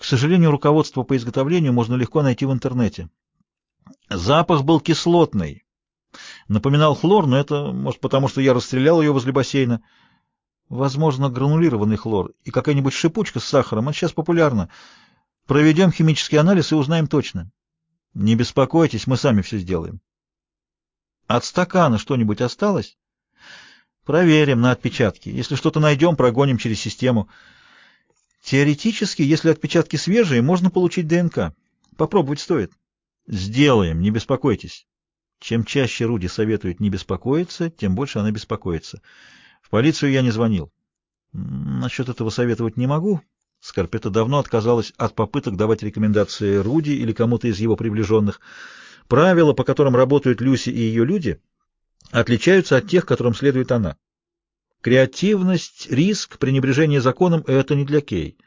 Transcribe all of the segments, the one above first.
сожалению, руководство по изготовлению можно легко найти в интернете. Запах был кислотный. Напоминал хлор, но это, может, потому что я расстрелял ее возле бассейна. Возможно, гранулированный хлор и какая-нибудь шипучка с сахаром. Это сейчас популярно. Проведем химический анализ и узнаем точно. Не беспокойтесь, мы сами все сделаем. От стакана что-нибудь осталось? Проверим на отпечатки. Если что-то найдем, прогоним через систему. Теоретически, если отпечатки свежие, можно получить ДНК. Попробовать стоит. Сделаем, не беспокойтесь. Чем чаще Руди советует не беспокоиться, тем больше она беспокоится. В полицию я не звонил. Насчет этого советовать не могу. Скарпетта давно отказалась от попыток давать рекомендации Руди или кому-то из его приближенных. Правила, по которым работают Люси и ее люди, отличаются от тех, которым следует она. Креативность, риск, пренебрежение законом — это не для Кей.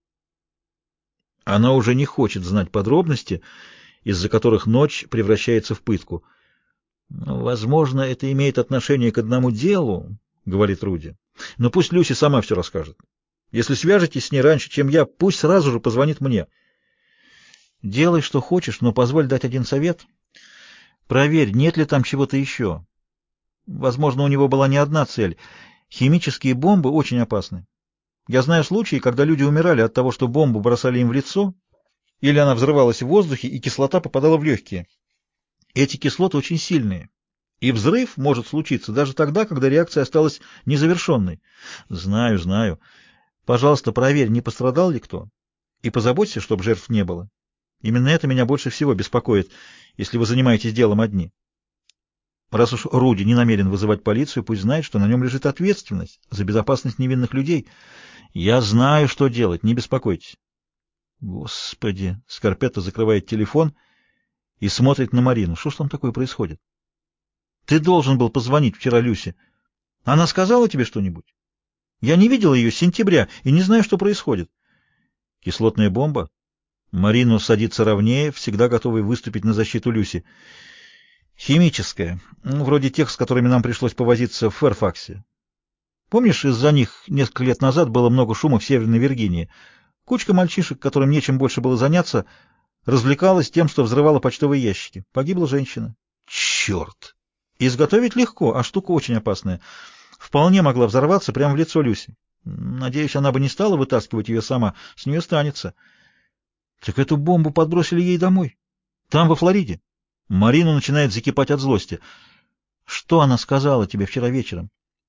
Она уже не хочет знать подробности, из-за которых ночь превращается в пытку. «Возможно, это имеет отношение к одному делу», — говорит Руди. «Но пусть Люси сама все расскажет. Если свяжетесь с ней раньше, чем я, пусть сразу же позвонит мне». «Делай, что хочешь, но позволь дать один совет. Проверь, нет ли там чего-то еще. Возможно, у него была не одна цель. Химические бомбы очень опасны. Я знаю случаи, когда люди умирали от того, что бомбу бросали им в лицо, или она взрывалась в воздухе, и кислота попадала в легкие. Эти кислоты очень сильные, и взрыв может случиться даже тогда, когда реакция осталась незавершенной. Знаю, знаю. Пожалуйста, проверь, не пострадал ли кто, и позаботься, чтобы жертв не было. Именно это меня больше всего беспокоит, если вы занимаетесь делом одни. Раз уж Руди не намерен вызывать полицию, пусть знает, что на нем лежит ответственность за безопасность невинных людей. Я знаю, что делать, не беспокойтесь. Господи, Скарпетта закрывает телефон и смотрит на Марину. Что ж там такое происходит? Ты должен был позвонить вчера Люсе. Она сказала тебе что-нибудь? Я не видел ее с сентября и не знаю, что происходит. Кислотная бомба? Марину садится ровнее, всегда готовый выступить на защиту Люси. Химическая, вроде тех, с которыми нам пришлось повозиться в Фэрфаксе. Помнишь, из-за них несколько лет назад было много шума в Северной Виргинии? Кучка мальчишек, которым нечем больше было заняться, развлекалась тем, что взрывала почтовые ящики. Погибла женщина. Черт! Изготовить легко, а штука очень опасная. Вполне могла взорваться прямо в лицо Люси. Надеюсь, она бы не стала вытаскивать ее сама. С нее станется. Так эту бомбу подбросили ей домой. Там, во Флориде. Марина начинает закипать от злости. Что она сказала тебе вчера вечером?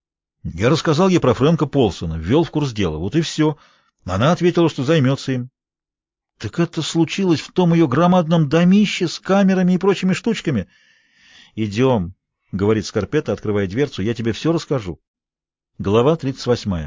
Я рассказал ей про Фрэнка Полсона, ввел в курс дела. Вот и все. Она ответила, что займется им. Так это случилось в том ее громадном домище с камерами и прочими штучками. Идем, говорит Скарпетта, открывая дверцу, я тебе все расскажу. Глава 38.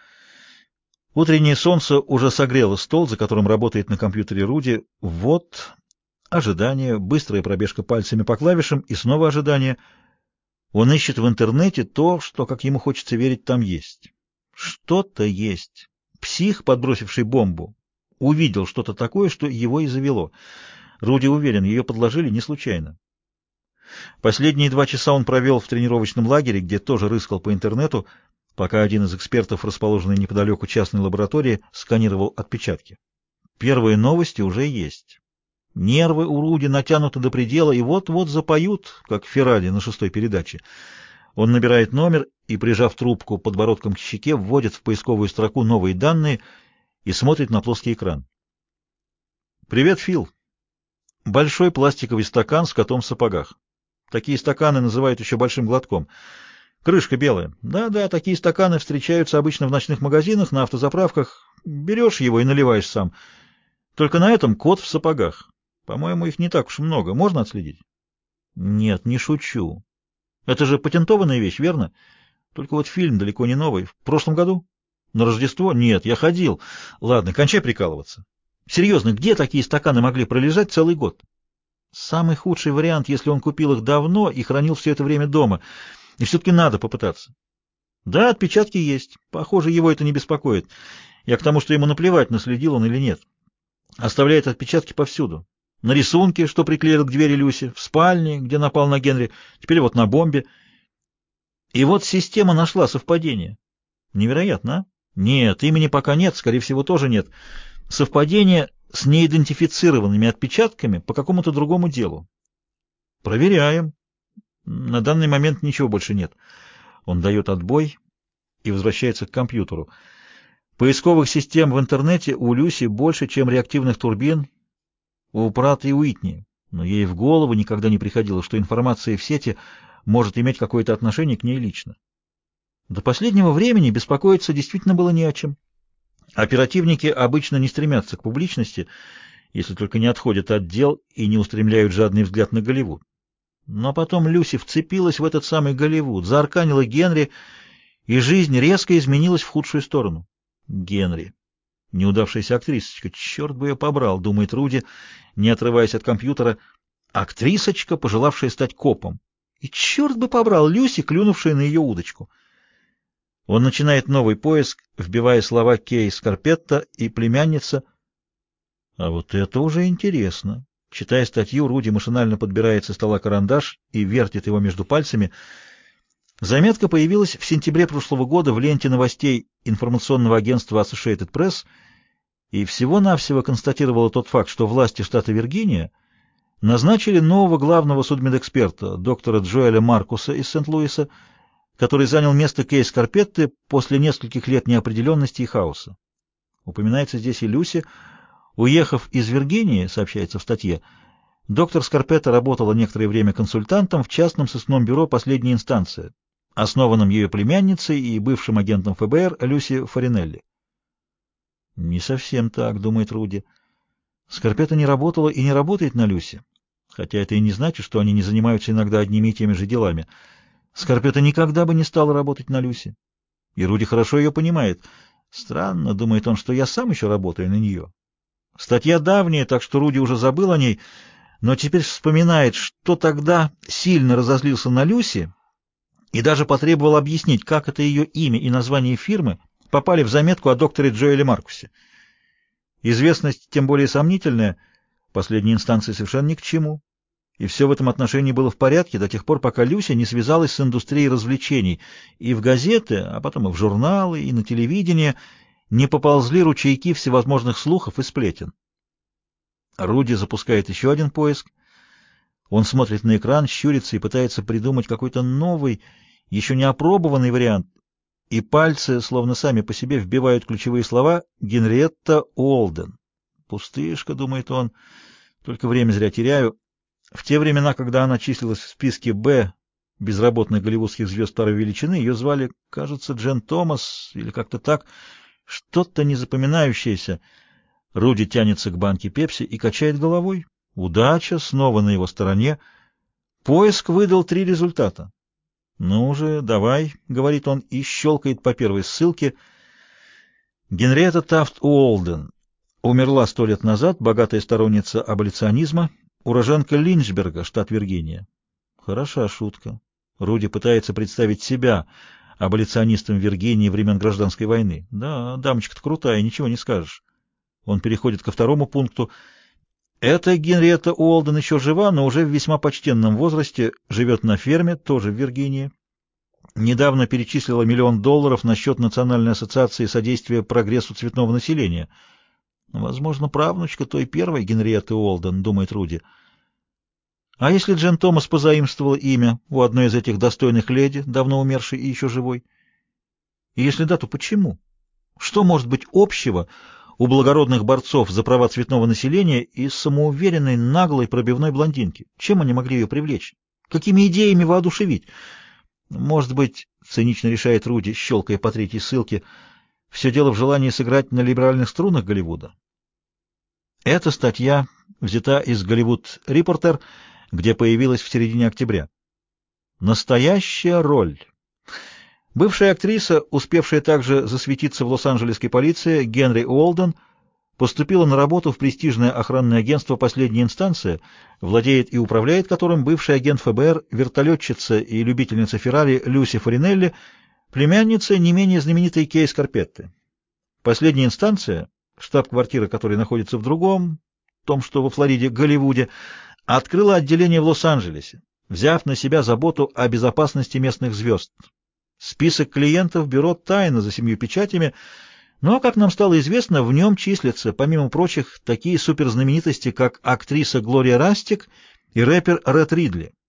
Утреннее солнце уже согрело стол, за которым работает на компьютере Руди. Вот ожидание, быстрая пробежка пальцами по клавишам и снова ожидание. Он ищет в интернете то, что, как ему хочется верить, там есть. Что-то есть. Псих, подбросивший бомбу, увидел что-то такое, что его и завело. Руди уверен, ее подложили не случайно. Последние 2 часа он провел в тренировочном лагере, где тоже рыскал по интернету, пока один из экспертов, расположенный неподалеку частной лаборатории, сканировал отпечатки. Первые новости уже есть. Нервы у Руди натянуты до предела и вот-вот запоют, как Феррари на 6-й передаче. Он набирает номер и, прижав трубку подбородком к щеке, вводит в поисковую строку новые данные и смотрит на плоский экран. «Привет, Фил. Большой пластиковый стакан с котом в сапогах. Такие стаканы называют еще большим глотком. Крышка белая. Да-да, такие стаканы встречаются обычно в ночных магазинах, на автозаправках. Берешь его и наливаешь сам. Только на этом кот в сапогах. По-моему, их не так уж много. Можно отследить?» «Нет, не шучу. Это же патентованная вещь, верно? Только вот фильм далеко не новый. В прошлом году? На Рождество? Нет, я ходил. Ладно, кончай прикалываться. Серьезно, где такие стаканы могли пролежать целый год? Самый худший вариант, если он купил их давно и хранил все это время дома. И все-таки надо попытаться. Да, отпечатки есть. Похоже, его это не беспокоит. Я к тому, что ему наплевать, наследил он или нет. Оставляет отпечатки повсюду. На рисунке, что приклеил к двери Люси, в спальне, где напал на Генри, теперь вот на бомбе. И вот система нашла совпадение. Невероятно, а? Нет, имени пока нет, скорее всего, тоже нет. Совпадение с неидентифицированными отпечатками по какому-то другому делу. Проверяем. На данный момент ничего больше нет. Он дает отбой и возвращается к компьютеру. Поисковых систем в интернете у Люси больше, чем реактивных турбин у Пратта и Уитни, но ей в голову никогда не приходило, что информация в сети может иметь какое-то отношение к ней лично. До последнего времени беспокоиться действительно было не о чем. Оперативники обычно не стремятся к публичности, если только не отходят от дел и не устремляют жадный взгляд на Голливуд. Но потом Люси вцепилась в этот самый Голливуд, заарканила Генри, и жизнь резко изменилась в худшую сторону. Генри. Неудавшаяся актрисочка. Черт бы ее побрал, думает Руди, не отрываясь от компьютера. Актрисочка, пожелавшая стать копом. И черт бы побрал Люси, клюнувшая на ее удочку. Он начинает новый поиск, вбивая слова Кей Скарпетта и племянница. А вот это уже интересно. Читая статью, Руди машинально подбирает со стола карандаш и вертит его между пальцами. Заметка появилась в сентябре прошлого года в ленте новостей информационного агентства Associated Press и всего-навсего констатировала тот факт, что власти штата Виргиния назначили нового главного судмедэксперта, доктора Джоэля Маркуса из Сент-Луиса, который занял место Кей Скарпетты после нескольких лет неопределенности и хаоса. Упоминается здесь и Люси. Уехав из Виргинии, сообщается в статье, доктор Скарпетта работала некоторое время консультантом в частном сыскном бюро «Последняя инстанция», основанном ее племянницей и бывшим агентом ФБР Люси Фаринелли. Не совсем так, думает Руди. Скарпетта не работала и не работает на Люси, хотя это и не значит, что они не занимаются иногда одними и теми же делами. Скарпетта никогда бы не стала работать на Люси. И Руди хорошо ее понимает. Странно, думает он, что я сам еще работаю на нее. Статья давняя, так что Руди уже забыл о ней, но теперь вспоминает, что тогда сильно разозлился на Люси и даже потребовал объяснить, как это ее имя и название фирмы попали в заметку о докторе Джоэле Маркусе. Известность, тем более сомнительная, последней инстанции совершенно ни к чему. И все в этом отношении было в порядке до тех пор, пока Люся не связалась с индустрией развлечений, и в газеты, а потом и в журналы, и на телевидение не поползли ручейки всевозможных слухов и сплетен. Руди запускает еще один поиск. Он смотрит на экран, щурится и пытается придумать какой-то новый, еще не опробованный вариант, и пальцы, словно сами по себе, вбивают ключевые слова «Генриетта Уолден». «Пустышка», — думает он, — «только время зря теряю». В те времена, когда она числилась в списке «Б» безработных голливудских звезд второй величины, ее звали, кажется, Джен Томас или как-то так, что-то незапоминающееся. Руди тянется к банке пепси и качает головой. Удача снова на его стороне. Поиск выдал 3 результата. «Ну же, давай», — говорит он и щелкает по первой ссылке. Генриетта Тафт Уолден умерла 100 лет назад, богатая сторонница аболиционизма, уроженка Линчберга, штат Виргиния. Хороша шутка. Руди пытается представить себя аболиционистом Виргинии времен Гражданской войны. Да, дамочка-то крутая, ничего не скажешь. Он переходит ко второму пункту. Эта Генриетта Уолден еще жива, но уже в весьма почтенном возрасте, живет на ферме, тоже в Виргинии. Недавно перечислила $1 миллион на счет Национальной ассоциации содействия прогрессу цветного населения. Возможно, правнучка той первой Генриетты Уолден, думает Руди. А если Джен Томас позаимствовала имя у одной из этих достойных леди, давно умершей и еще живой? И если да, то почему? Что может быть общего у благородных борцов за права цветного населения и самоуверенной, наглой, пробивной блондинки? Чем они могли ее привлечь? Какими идеями воодушевить? Может быть, цинично решает Руди, щелкая по 3-й ссылке, все дело в желании сыграть на либеральных струнах Голливуда? Эта статья взята из Голливуд Репортер, где появилась в середине октября. Настоящая роль. Бывшая актриса, успевшая также засветиться в лос-анджелесской полиции, Генри Уолден, поступила на работу в престижное охранное агентство «Последняя инстанция», владеет и управляет которым бывший агент ФБР, вертолетчица и любительница Феррари Люси Фаринелли, племянница не менее знаменитой Кей Скарпетты. «Последняя инстанция», штаб-квартира которой находится в другом, том, что во Флориде, Голливуде, открыла отделение в Лос-Анджелесе, взяв на себя заботу о безопасности местных звезд. Список клиентов бюро тайно за 7 печатями, Ну а как нам стало известно, в нем числятся, помимо прочих, такие суперзнаменитости, как актриса Глория Растик и рэпер Ред Ридли.